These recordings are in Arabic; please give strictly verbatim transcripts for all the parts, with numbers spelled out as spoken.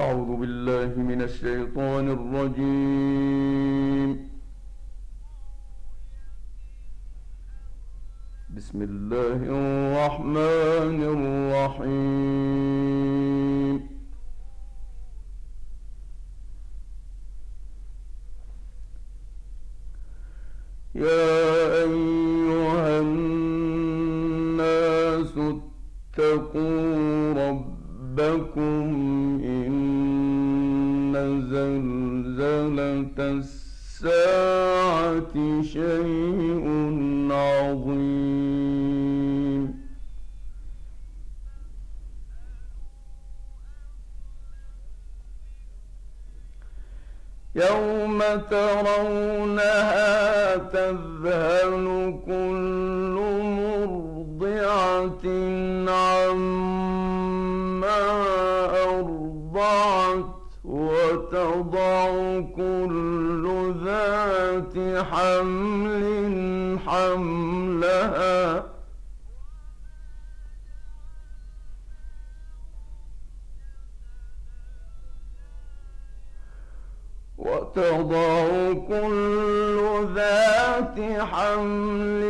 أعوذ بالله من الشيطان الرجيم. بسم الله الرحمن الرحيم. يا أيها الناس اتقوا ربكم إن زلزلة الساعة شيء عظيم. يوم ترونها تذهل كل مرضعة عما أرضعت وتضع كل ذات حمل حملها وتضع كل ذات حمل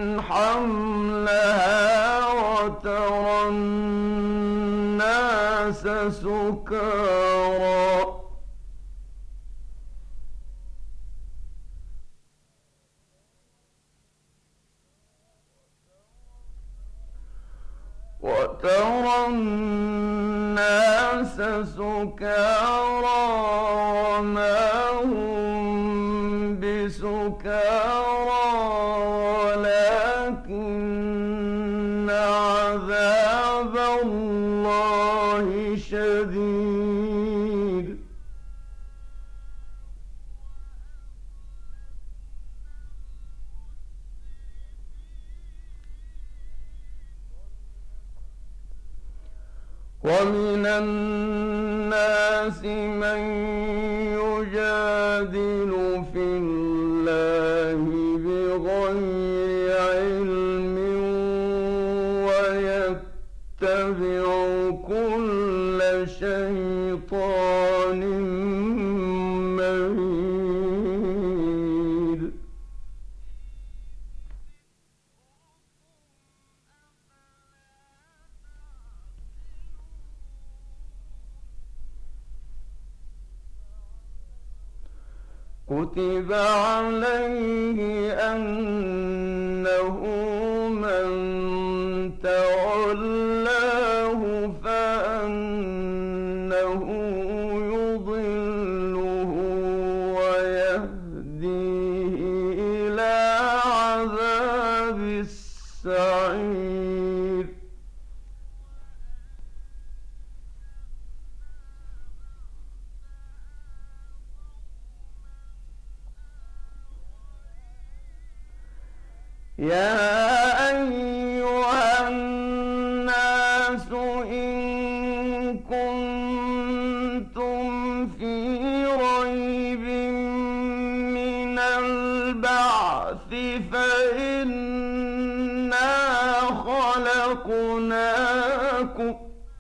حملها وترى الناس سكارى وترى الناس سكارى وما هم بسكارى ولكن عذاب الله شديد. ومن الناس من يجادل في الله بغير علم ويتبع كل شيطان مريد. كتب عليه أنه من تولاه فأنه يضله ويهديه إلى عذاب السعير. يا أيها الناس إن كنتم في ريب من البعث فإنا خلقناكم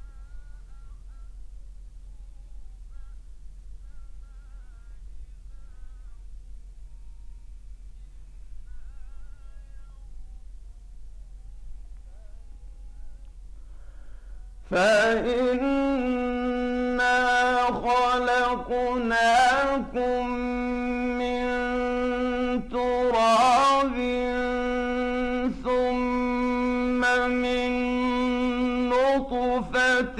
فإنا خلقناكم من تراب ثم من نطفة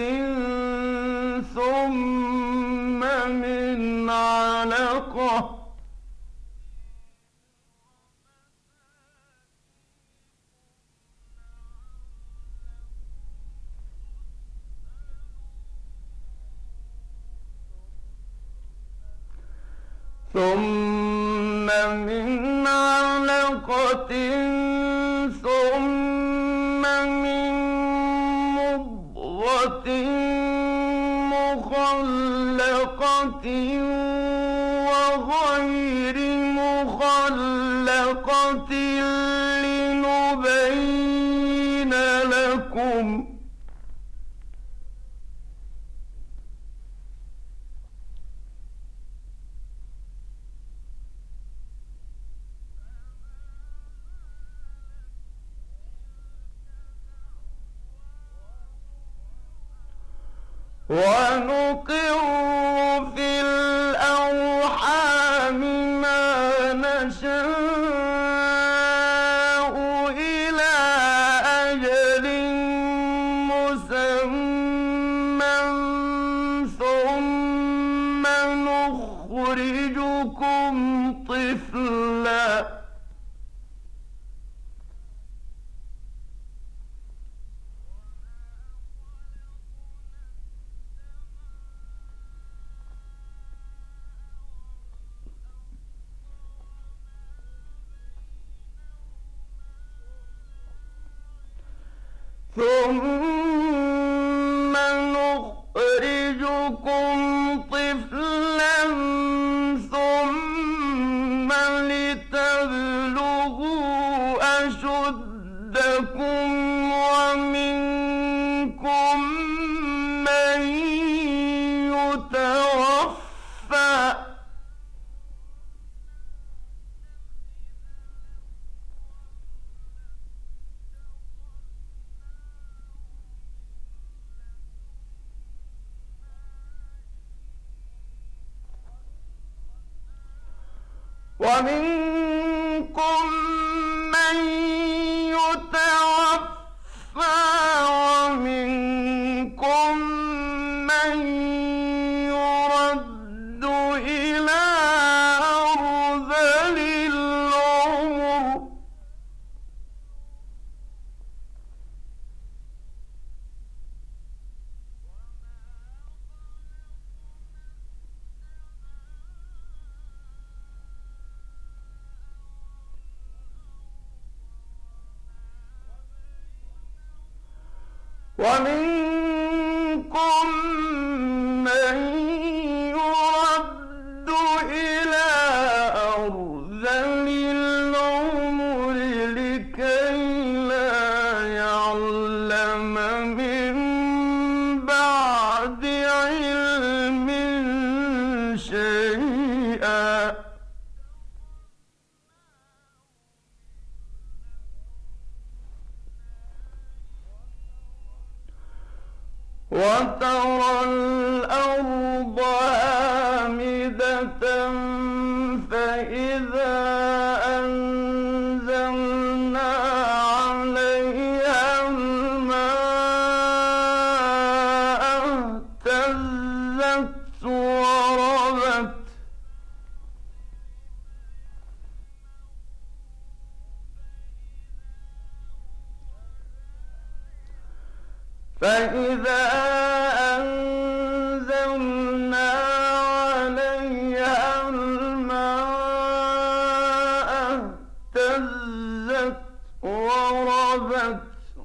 ثم من علقة ثم من علقة ثم من مضغة مخلقة وغير مخلقة لنبين لكم ونقر في الأرحام ما نشاء إلى أجل مسمى ثم نخرجكم طفلا ثم نخرجكم طفلا ثم لتبلغوا أشدكم ومنكم من يتوفى ومنكم من يتوفى ومنكم من يرد إلى أرذل العمر ومنكم من يرد إلى أرذل العمر لكي لا يعلم من بعد علم شيئا وترى الأرض هامدة فإذا أنزلنا عليها الماء اهتزت وربت فإذا أنزلنا عليها الماء اهتزت وربت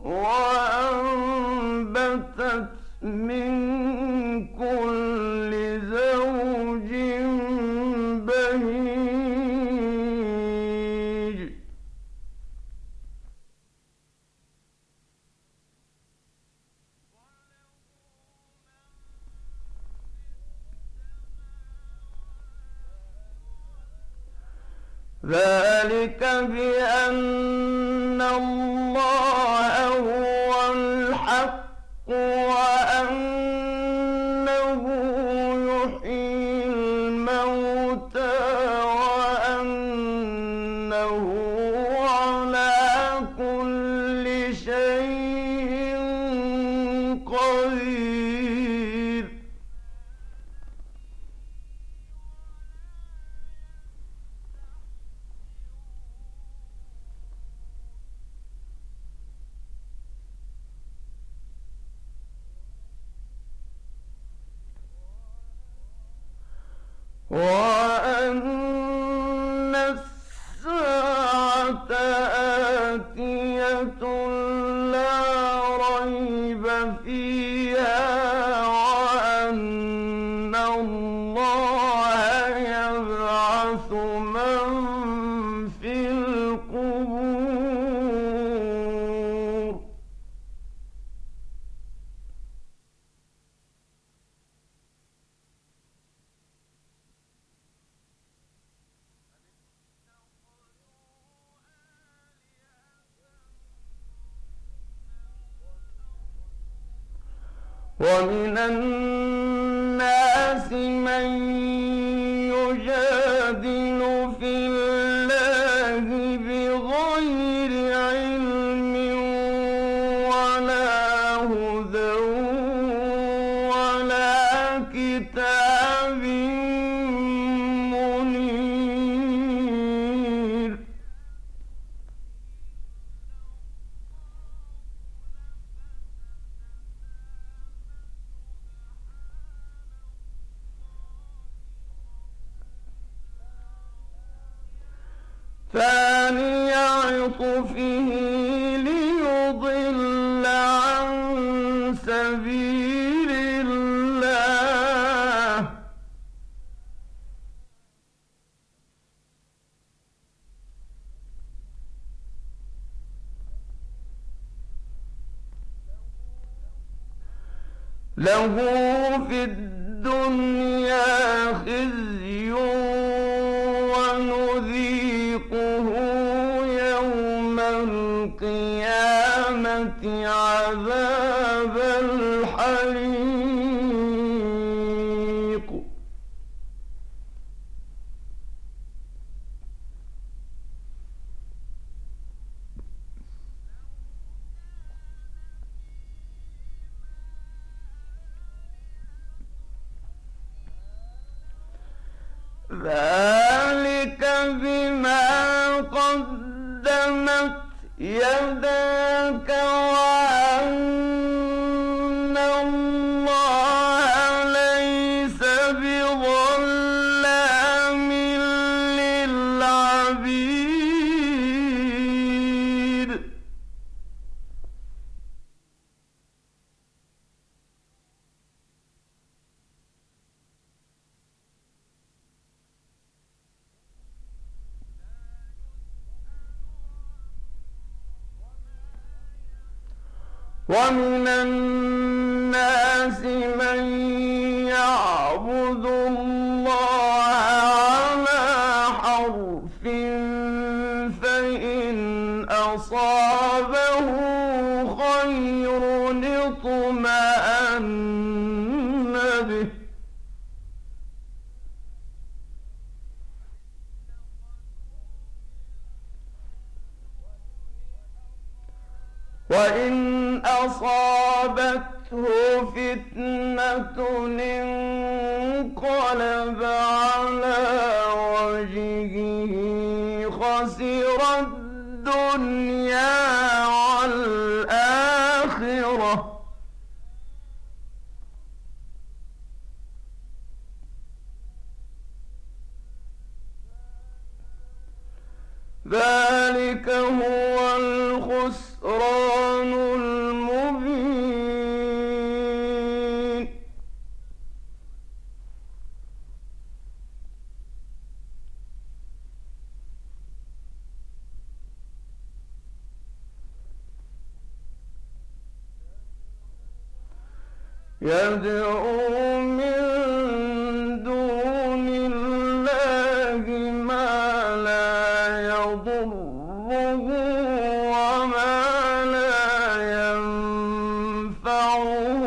وأنبتت من كل زوج بهيج ذلك بأن الله هو الحق وأنه يحيي الموتى وأنه على كل شيء قدير وأن الساعة آتية لا ريب فيها وأن الله يبعث من في القبور ومن الناس من يجادل في الله بغير علم ولا هدى ولا كتاب منير. ثاني عطفه ليضل عن سبيل الله له في الدنيا خزي ونذيقه يوم القيامة عذاب الحريق. ذلك بما قدمت يداك وأن الله ليس بظلام للعبيد. ومن الناس من يعبد الله على حرف فإن أصابه خير اطمأن به وإن أصابته فتنة انقلب على وجهه خسر الدنيا والآخرة ذلك هو الخسران المبين. يدعو من دون الله ما لا يضره وما لا ينفعه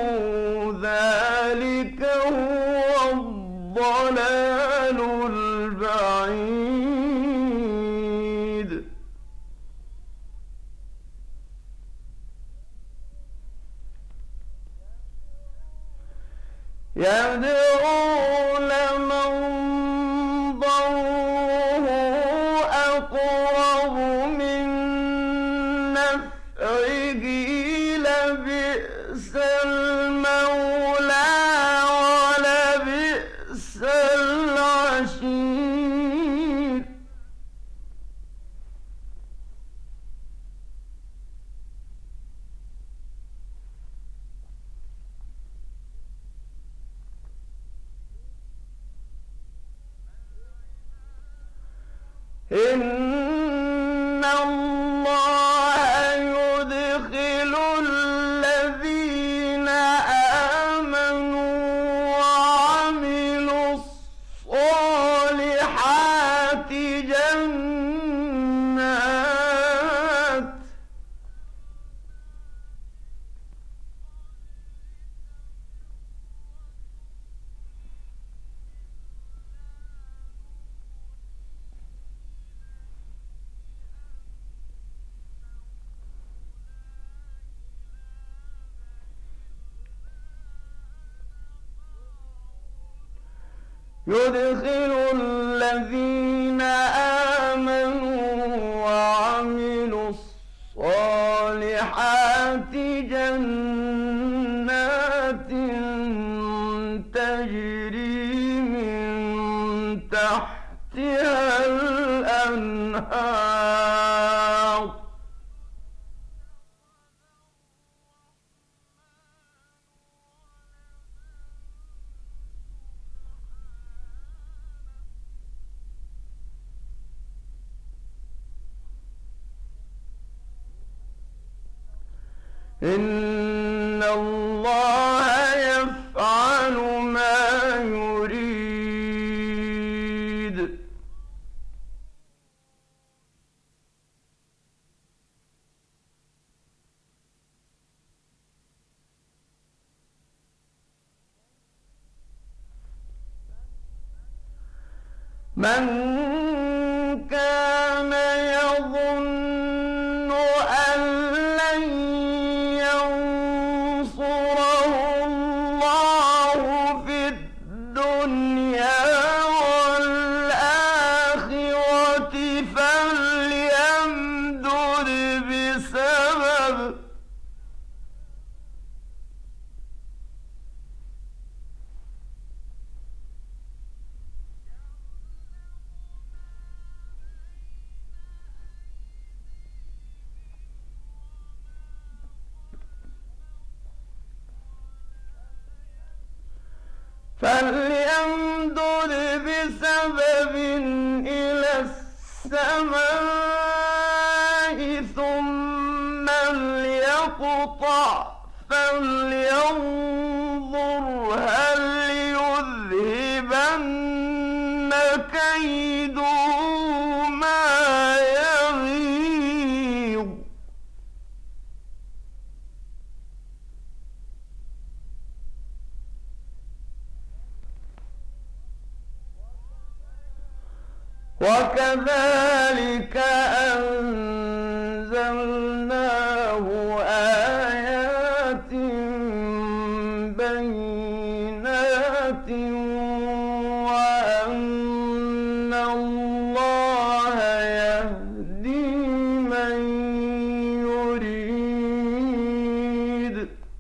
ذلك هو الضلال البعيد. يدعو لمن ضره أقرب من نفعه لبئس المولى ولبئس العشير. إن الله يدخل الذين آمنوا وعملوا الصالحات جنات يدخل الذين آمنوا وعملوا الصالحات جنات تجري من تحتها الأنهار إن الله يفعل ما يريد من كان يظن أن لن ينصره الله في الدنيا والآخرة فليمدد بسبب فليمدد بسبب إلى السماء ثم ليقطع فلينظر هل يذهبن كيده ما يغيظ وكذلك أنزلناه آيات بينات وأن الله يهدي من يريد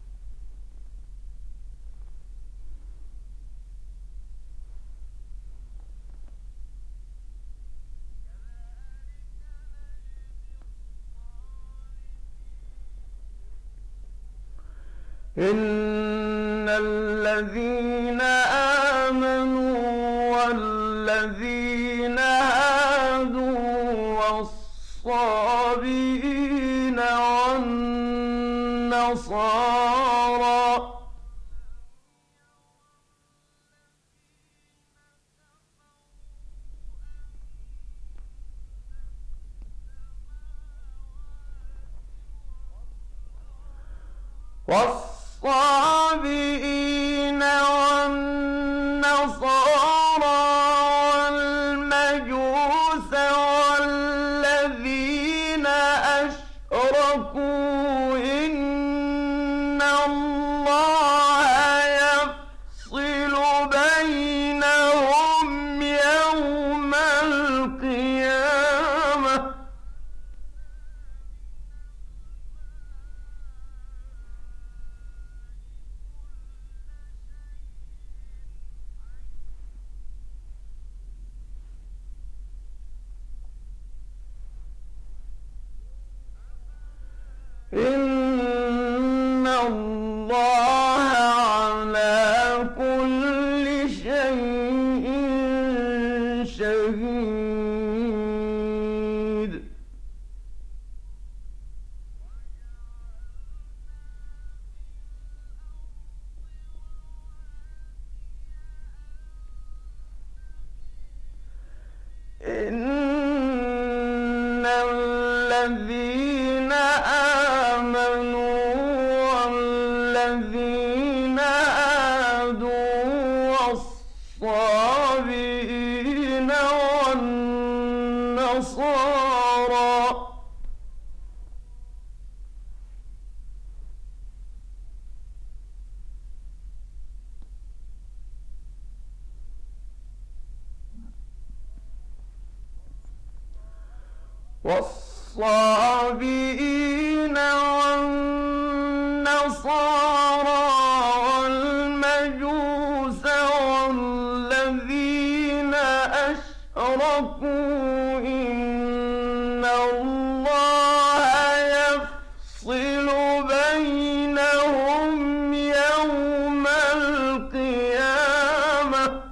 إن الذين آمنوا والذين هادوا والصابئين والنصارى والصابئين والنصارى والمجوس والذين أشركوا إن الله يفصل بينهم يوم القيامة إن الله على كل شيء شهيد إن الذين آمنوا والذين هادوا والصابئين والنصارى والصابئين والنصارى والمجوس والذين أشركوا إن الله يفصل بينهم يوم القيامة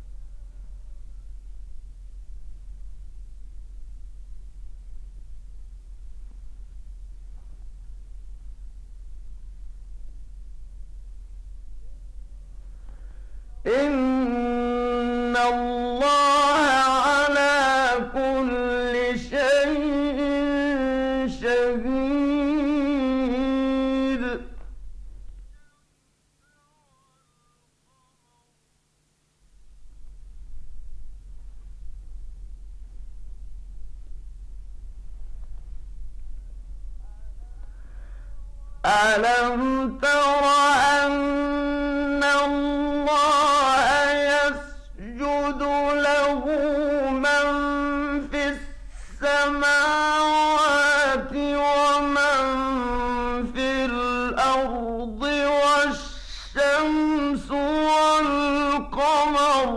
إن الله على كل شيء شهيد ألم تر أن الله يسجد له من في السماوات ومن في الأرض والشمس والقمر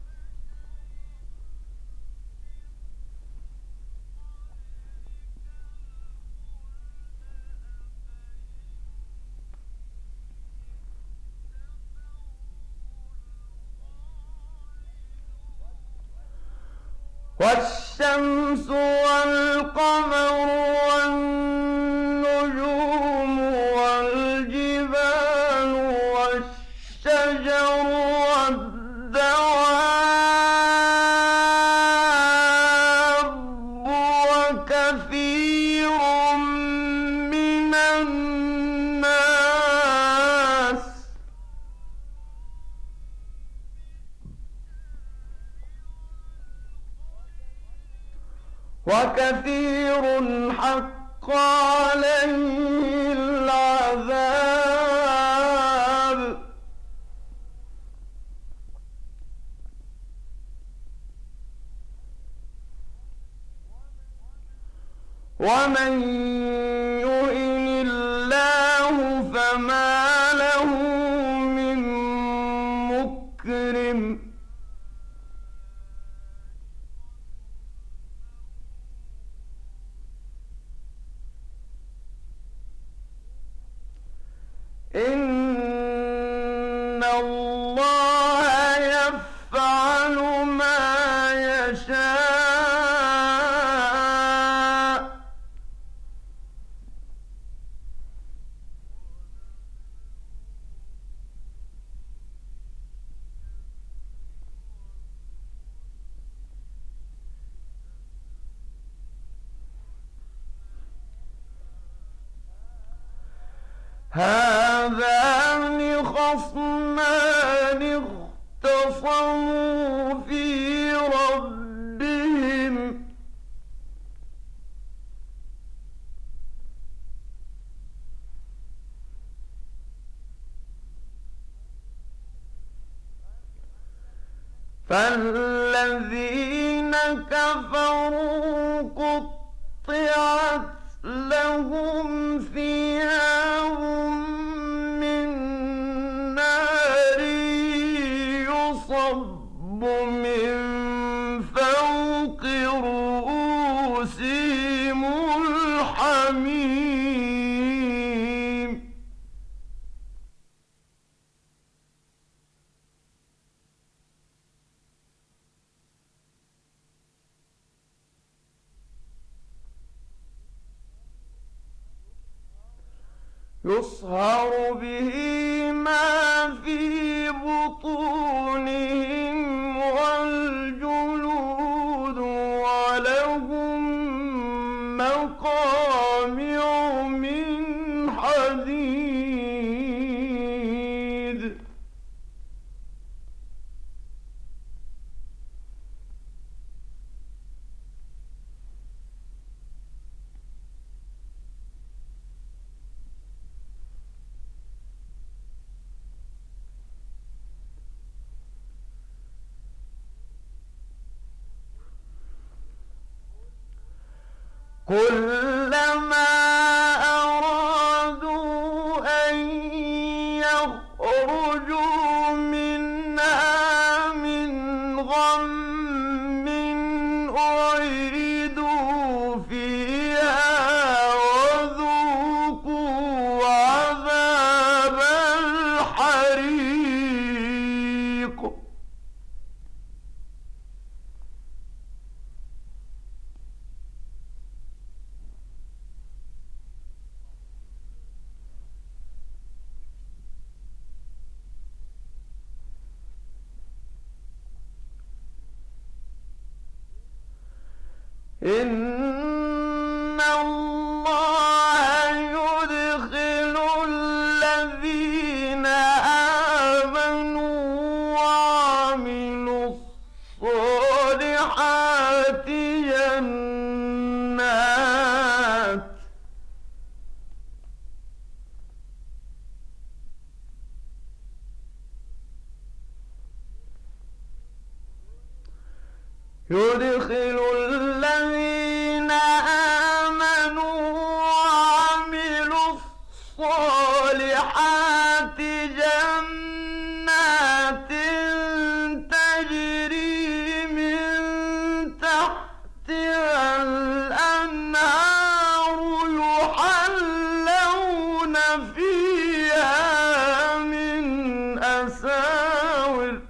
والشمس والقمر والنجوم والجبال والشجر والدواب وكثير من الناس وكثير حق عليه العذاب ومن يهن الله فما له من مكرم إن الله يفعل ما يشاء هذان خصمان اختصموا في ربهم فالذين كفروا قطعت لهم ثياب من نار يصب من فوق رؤوسهم الحميم يصهر به ما في بطونهم والجلود ولهم مقامع من حديد كلما أرادوا أن يخرجوا منها من غم أعيدوا فيها وذوقوا عذاب الحريق. إن الله يدخل الذين آمنوا وعملوا الصالحات جنات يدخل الذين آمنوا وعملوا الصالحات جنات تجري من تحتها الأنهار يحلون فيها من أساور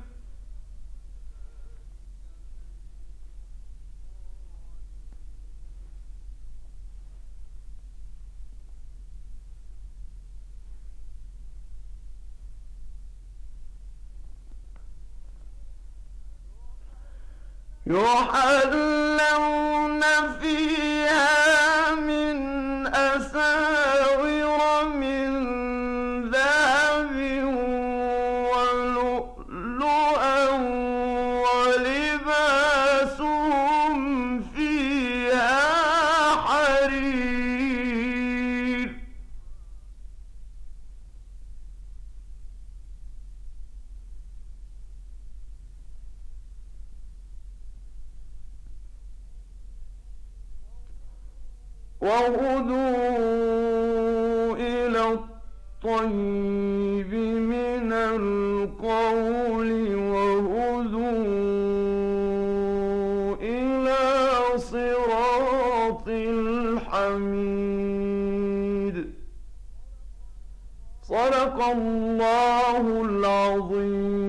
يحلون فيها من أساور من ذهب ولؤلؤا ولباسهم فيها حرير. وهدوا إلى الطيب من القول وهدوا إلى صراط الحميد. صدق الله العظيم.